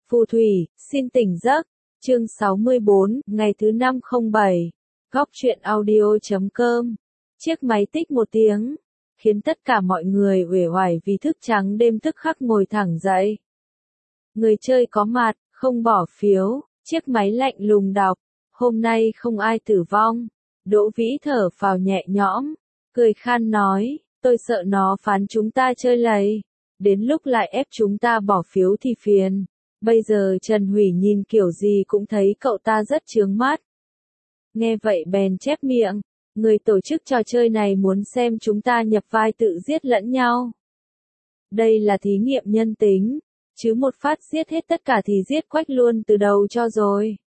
Phù thủy, xin tỉnh giấc. Chương 64, ngày thứ 507. Góc truyện audio.com. Chiếc máy tích một tiếng, khiến tất cả mọi người uể oải vì thức trắng đêm tức khắc ngồi thẳng dậy. Người chơi có mặt, không bỏ phiếu, chiếc máy lạnh lùng đọc. Hôm nay không ai tử vong. Đỗ Vĩ thở phào nhẹ nhõm, cười khan nói, tôi sợ nó phán chúng ta chơi lầy. Đến lúc lại ép chúng ta bỏ phiếu thì phiền. Bây giờ Trần Hủy nhìn kiểu gì cũng thấy cậu ta rất chướng mắt. Nghe vậy bèn chép miệng, người tổ chức trò chơi này muốn xem chúng ta nhập vai tự giết lẫn nhau. Đây là thí nghiệm nhân tính, chứ một phát giết hết tất cả thì giết quách luôn từ đầu cho rồi.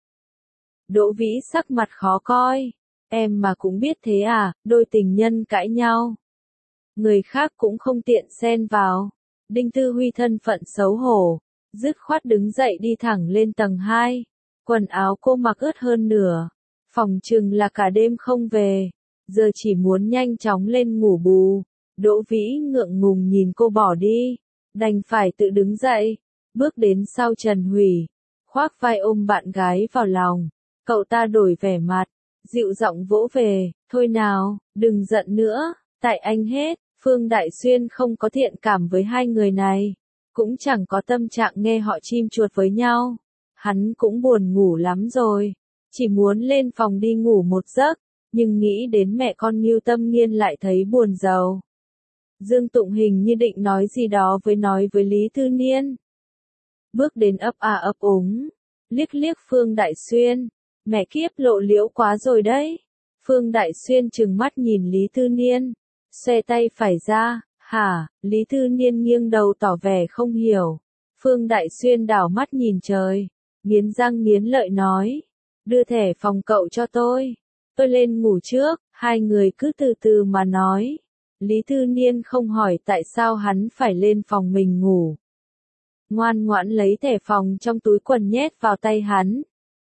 Đỗ Vĩ sắc mặt khó coi, em mà cũng biết thế à, đôi tình nhân cãi nhau. Người khác cũng không tiện xen vào. Đinh Tư Huy thân phận xấu hổ, dứt khoát đứng dậy đi thẳng lên tầng 2. Quần áo cô mặc ướt hơn nửa, phòng chừng là cả đêm không về, giờ chỉ muốn nhanh chóng lên ngủ bù. Đỗ Vĩ ngượng ngùng nhìn cô bỏ đi, đành phải tự đứng dậy, bước đến sau Trần Hủy, khoác vai ôm bạn gái vào lòng. Cậu ta đổi vẻ mặt, dịu giọng vỗ về, thôi nào, đừng giận nữa, tại anh hết. Phương Đại Xuyên không có thiện cảm với hai người này, cũng chẳng có tâm trạng nghe họ chim chuột với nhau. Hắn cũng buồn ngủ lắm rồi, chỉ muốn lên phòng đi ngủ một giấc, nhưng nghĩ đến mẹ con Ngưu Tâm Nghiên lại thấy buồn rầu. Dương Tụng hình như định nói gì đó với Lý Thư Niên. Bước đến ấp ấp úng, liếc liếc Phương Đại Xuyên, mẹ kiếp lộ liễu quá rồi đấy. Phương Đại Xuyên trừng mắt nhìn Lý Thư Niên, xoe tay phải ra, hả? Lý Thư Niên nghiêng đầu tỏ vẻ không hiểu. Phương Đại Xuyên đảo mắt nhìn trời, nghiến răng nghiến lợi nói, đưa thẻ phòng cậu cho tôi lên ngủ trước. Hai người cứ từ từ mà nói. Lý Thư Niên không hỏi tại sao hắn phải lên phòng mình ngủ. Ngoan ngoãn lấy thẻ phòng trong túi quần nhét vào tay hắn.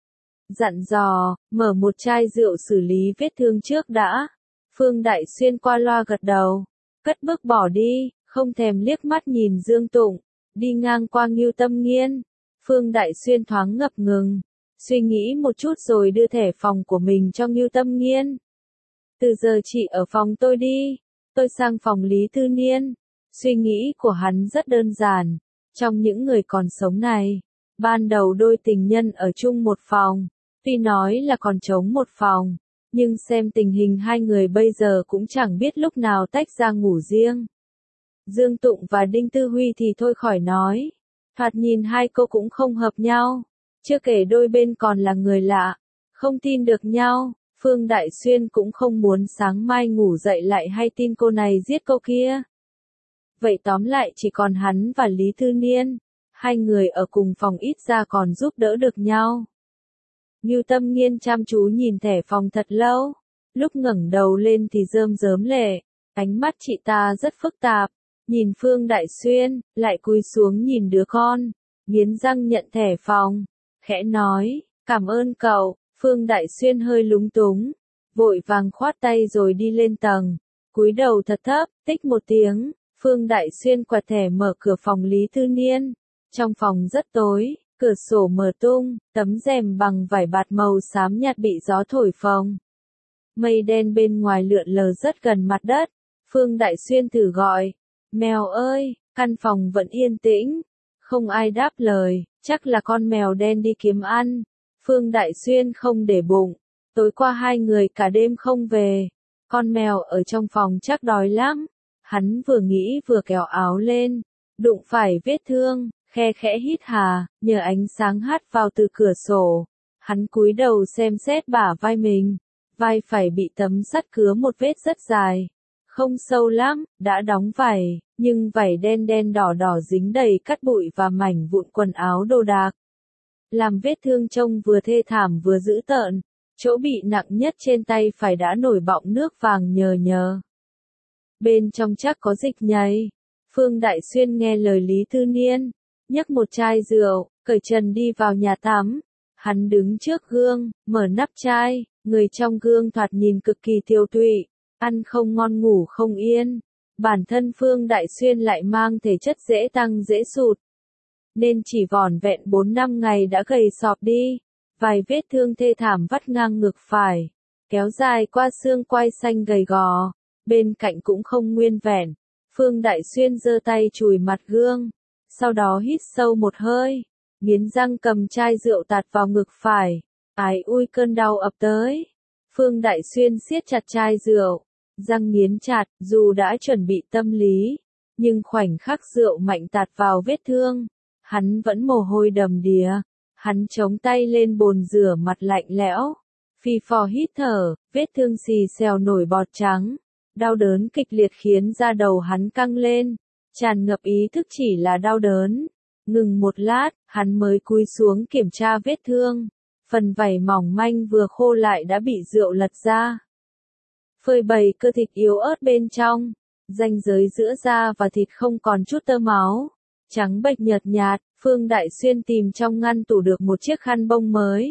Dặn dò, mở một chai rượu xử lý vết thương trước đã. Phương Đại Xuyên qua loa gật đầu, cất bước bỏ đi, không thèm liếc mắt nhìn Dương Tụng, đi ngang qua Ngưu Tâm Nghiên. Phương Đại Xuyên thoáng ngập ngừng, suy nghĩ một chút rồi đưa thẻ phòng của mình cho Ngưu Tâm Nghiên. Từ giờ chị ở phòng tôi đi, tôi sang phòng Lý Thư Niên. Suy nghĩ của hắn rất đơn giản, trong những người còn sống này, ban đầu đôi tình nhân ở chung một phòng, tuy nói là còn trống một phòng. Nhưng xem tình hình hai người bây giờ cũng chẳng biết lúc nào tách ra ngủ riêng. Dương Tụng và Đinh Tư Huy thì thôi khỏi nói. Thoạt nhìn hai cô cũng không hợp nhau. Chưa kể đôi bên còn là người lạ, không tin được nhau. Phương Đại Xuyên cũng không muốn sáng mai ngủ dậy lại hay tin cô này giết cô kia. Vậy tóm lại chỉ còn hắn và Lý Thư Niên. Hai người ở cùng phòng ít ra còn giúp đỡ được nhau. Ngưu Tâm Nghiên chăm chú nhìn thẻ phòng thật lâu, lúc ngẩng đầu lên thì rơm rớm lệ, ánh mắt chị ta rất phức tạp, nhìn Phương Đại Xuyên, lại cúi xuống nhìn đứa con, nghiến răng nhận thẻ phòng, khẽ nói, cảm ơn cậu. Phương Đại Xuyên hơi lúng túng, vội vàng khoát tay rồi đi lên tầng, cúi đầu thật thấp, tích một tiếng, Phương Đại Xuyên quẹt thẻ mở cửa phòng Lý Thư Niên. Trong phòng rất tối. Cửa sổ mở tung, tấm rèm bằng vải bạt màu xám nhạt bị gió thổi phồng. Mây đen bên ngoài lượn lờ rất gần mặt đất. Phương Đại Xuyên thử gọi, mèo ơi, căn phòng vẫn yên tĩnh. Không ai đáp lời, chắc là con mèo đen đi kiếm ăn. Phương Đại Xuyên không để bụng, tối qua hai người cả đêm không về. Con mèo ở trong phòng chắc đói lắm. Hắn vừa nghĩ vừa kéo áo lên, đụng phải vết thương. Khe khẽ hít hà, nhờ ánh sáng hắt vào từ cửa sổ. Hắn cúi đầu xem xét bả vai mình. Vai phải bị tấm sắt cứa một vết rất dài. Không sâu lắm, đã đóng vải, nhưng vải đen đen đỏ đỏ dính đầy cát bụi và mảnh vụn quần áo đồ đạc. Làm vết thương trông vừa thê thảm vừa dữ tợn. Chỗ bị nặng nhất trên tay phải đã nổi bọng nước vàng nhờ nhờ. Bên trong chắc có dịch nhầy. Phương Đại Xuyên nghe lời Lý Thư Niên, nhấc một chai rượu, cởi trần đi vào nhà tắm. Hắn đứng trước gương, mở nắp chai, người trong gương thoạt nhìn cực kỳ tiêu tụy, ăn không ngon ngủ không yên. Bản thân Phương Đại Xuyên lại mang thể chất dễ tăng dễ sụt. nên chỉ vỏn vẹn 4-5 ngày đã gầy sọp đi. Vài vết thương thê thảm vắt ngang ngực phải, kéo dài qua xương quai xanh gầy gò, bên cạnh cũng không nguyên vẹn. Phương Đại Xuyên giơ tay chùi mặt gương, sau đó hít sâu một hơi, nghiến răng cầm chai rượu tạt vào ngực phải. Ái ui cơn đau ập tới. Phương Đại Xuyên siết chặt chai rượu, răng nghiến chặt, dù đã chuẩn bị tâm lý, nhưng khoảnh khắc rượu mạnh tạt vào vết thương, hắn vẫn mồ hôi đầm đìa. Hắn chống tay lên bồn rửa mặt lạnh lẽo, phì phò hít thở, vết thương xì xèo nổi bọt trắng, đau đớn kịch liệt khiến da đầu hắn căng lên, tràn ngập ý thức chỉ là đau đớn. Ngừng một lát, hắn mới cúi xuống kiểm tra vết thương, phần vảy mỏng manh vừa khô lại đã bị rượu lật ra, phơi bày cơ thịt yếu ớt bên trong, ranh giới giữa da và thịt không còn chút tơ máu, trắng bệch nhợt nhạt. Phương Đại Xuyên tìm trong ngăn tủ được một chiếc khăn bông mới,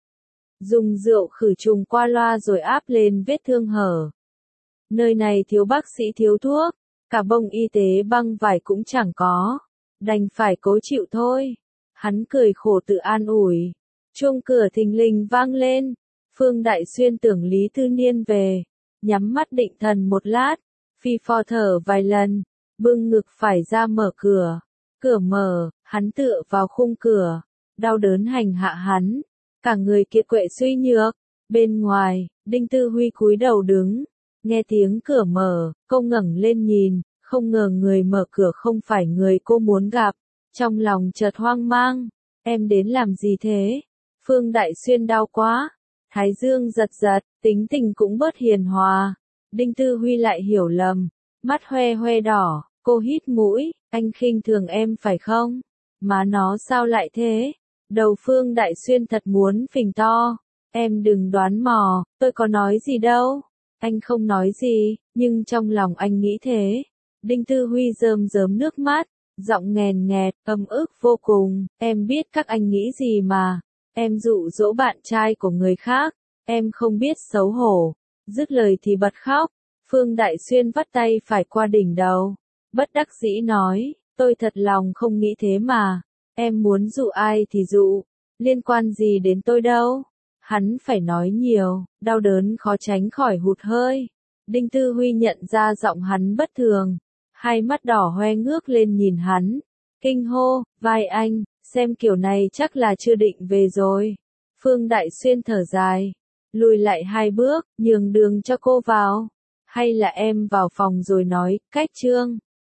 dùng rượu khử trùng qua loa rồi áp lên vết thương hở. Nơi này thiếu bác sĩ thiếu thuốc, cả bông y tế băng vải cũng chẳng có, đành phải cố chịu thôi. Hắn cười khổ tự an ủi. Chuông cửa thình lình vang lên. Phương Đại Xuyên tưởng Lý Thư Niên về, nhắm mắt định thần một lát, phi phò thở vài lần, bưng ngực phải ra mở cửa. Cửa mở, hắn tựa vào khung cửa, đau đớn hành hạ hắn, cả người kiệt quệ suy nhược. Bên ngoài, Đinh Tư Huy cúi đầu đứng, nghe tiếng cửa mở, cô ngẩng lên nhìn, không ngờ người mở cửa không phải người cô muốn gặp, trong lòng chợt hoang mang. Em đến làm gì thế? Phương Đại Xuyên đau quá. Thái dương giật giật, tính tình cũng bớt hiền hòa. Đinh Tư Huy lại hiểu lầm, mắt hoe hoe đỏ, cô hít mũi, anh khinh thường em phải không? Má nó sao lại thế? Đầu Phương Đại Xuyên thật muốn phình to. Em đừng đoán mò, tôi có nói gì đâu. Anh không nói gì, nhưng trong lòng anh nghĩ thế. Đinh Tư Huy rơm rớm nước mắt, giọng nghèn nghẹt, ấm ức vô cùng. Em biết các anh nghĩ gì mà. Em dụ dỗ bạn trai của người khác. Em không biết xấu hổ. Dứt lời thì bật khóc. Phương Đại Xuyên vắt tay phải qua đỉnh đầu, bất đắc dĩ nói, tôi thật lòng không nghĩ thế mà. Em muốn dụ ai thì dụ, liên quan gì đến tôi đâu. Hắn phải nói nhiều, đau đớn khó tránh khỏi hụt hơi. Đinh Tư Huy nhận ra giọng hắn bất thường, hai mắt đỏ hoe ngước lên nhìn hắn, kinh hô, vai anh, xem kiểu này chắc là chưa định về rồi. Phương Đại Xuyên thở dài, lùi lại 2 bước, nhường đường cho cô vào. Hay là em vào phòng rồi nói, cách Trương.